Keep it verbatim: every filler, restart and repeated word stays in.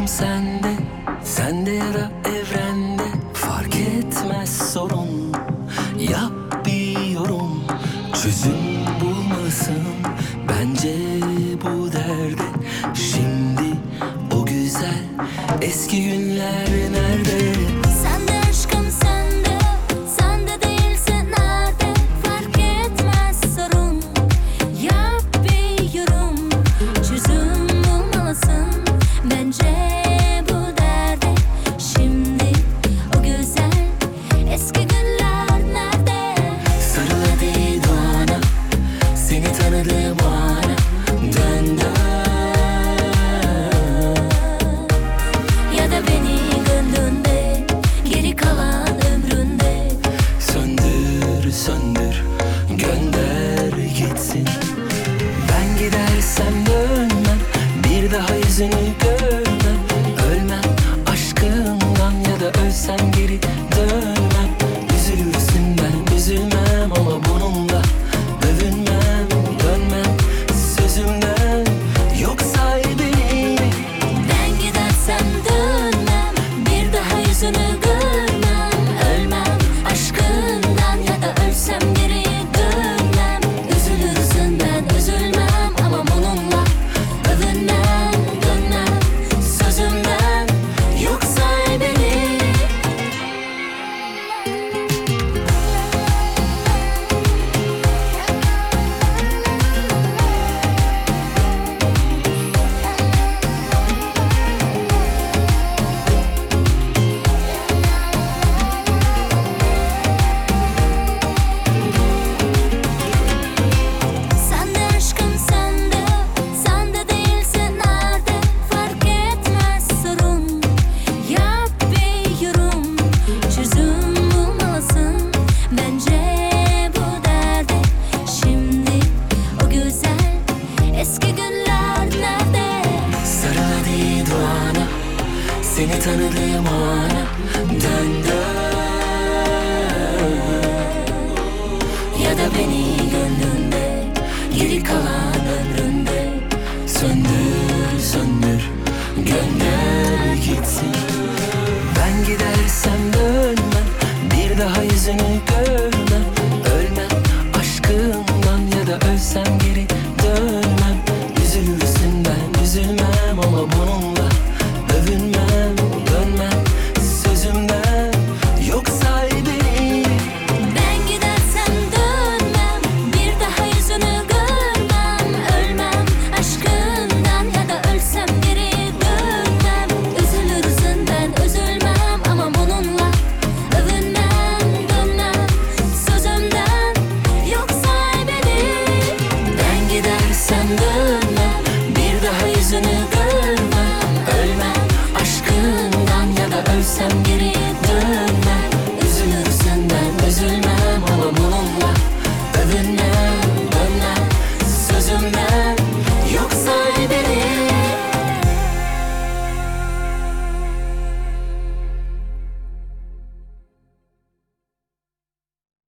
aklım sende, sende yara evrende. Fark etmez sorun, yap bir yorum. Çözüm bulmalısın bence bu derde. Şimdi o güzel eski günler nerede? Sende aşkım sende, sende değilse nerede? Fark etmez sorun, yap bir yorum. Çözüm bulmalısın bence bu derde. Şimdi o güzel eski günler nerede? Sarıl hadi doğana, seni tanıdığım ana. Dön dön. Ya da beni gönlünde, geri kalan ömründe. Söndür söndür, gönder gitsin. Ben gidersem dönmem, bir daha yüzünü görmem. Ölmem aşkından, ya da ölsem geri dönmem. Üzülürsün ben üzülmem, ama bununla övünmem. Dönmem sözümden, yok sahibini. Ben gidersem dönmem, bir daha yüzünü görmem. Ölmem aşkından, ya da ölsem geri dönmem. Üzülürsün ben üzülmem, ama bununla övünmem. Dönmem sözümden, yok sahibini. Sende aşkım sende, sende değilse nerede? Fark etmez sorun, yap bir yorum. Çözüm bulmalısın bence bu derde. Şimdi o güzel eski günler nerede? Sarıl hadi doğana, seni tanıdığım ana. Dön dön. Ya da beni gönlünde, geri kalan ömründe. Söndür söndür, gönder gitsin. Ben gidersem dönmem, bir daha yüzünü görmem.